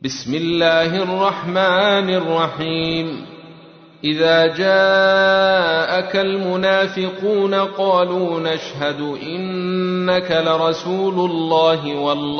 بسم الله الرحمن الرحيم. إذا جاءك المنافقون قالوا نشهد إنك لرسول الله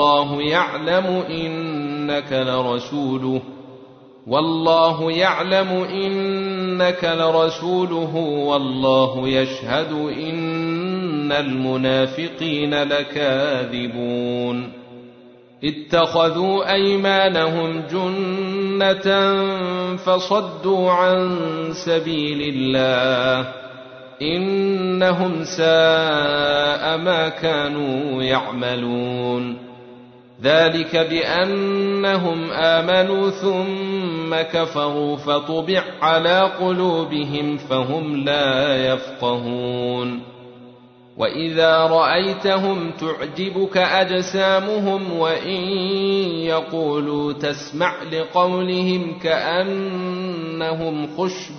والله يعلم إنك لرسوله والله يشهد إن المنافقين لكاذبون. اتخذوا أيمانهم جنة فصدوا عن سبيل الله إنهم ساء ما كانوا يعملون. ذلك بأنهم آمنوا ثم كفروا فطبع على قلوبهم فهم لا يفقهون. وإذا رأيتهم تعجبك أجسامهم وإن يقولوا تسمع لقولهم كأنهم خشب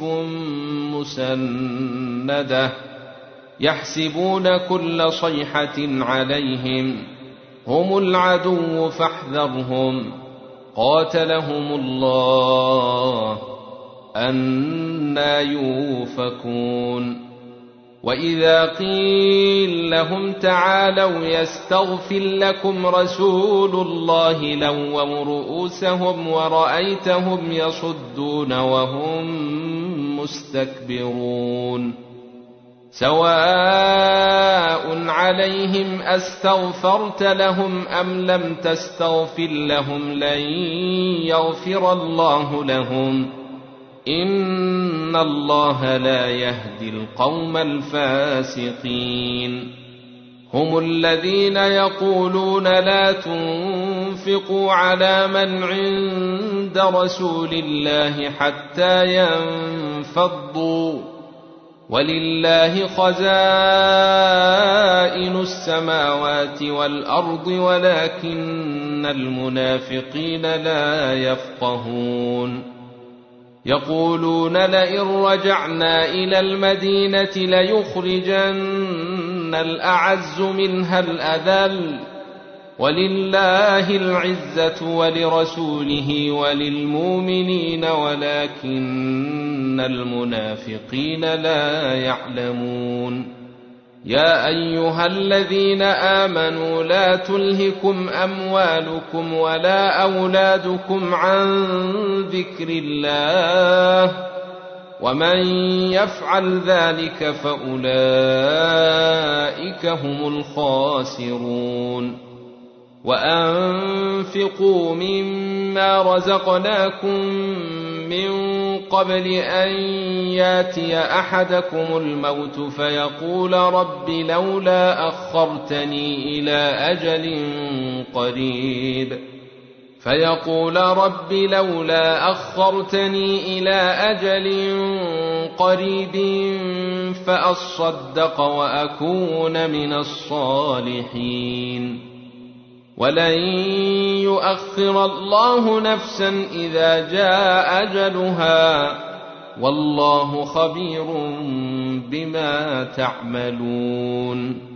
مسندة يحسبون كل صيحة عليهم هم العدو فاحذرهم قاتلهم الله أنى يؤفكون. وإذا قيل لهم تعالوا يستغفر لكم رسول الله لووا رؤوسهم ورأيتهم يصدون وهم مستكبرون. سواء عليهم أستغفرت لهم أم لم تستغفر لهم لن يغفر الله لهم إن الله لا يهدي القوم الفاسقين. هم الذين يقولون لا تنفقوا على من عند رسول الله حتى ينفضوا ولله خزائن السماوات والأرض ولكن المنافقين لا يفقهون. يقولون لئن رجعنا إلى المدينة ليخرجن الأعز منها الأذل ولله العزة ولرسوله وللمؤمنين ولكن المنافقين لا يعلمون. يا أيها الذين آمنوا لا تلهكم أموالكم ولا أولادكم عن ذكر الله ومن يفعل ذلك فأولئك هم الخاسرون. وأنفقوا مما رزقناكم من قبل أن ياتي أحدكم الموت فيقول رب لولا أخرتني إلى أجل قريب فأصدق وأكون من الصالحين. ولن يؤخر الله نفسا إذا جاء أجلها والله خبير بما تعملون.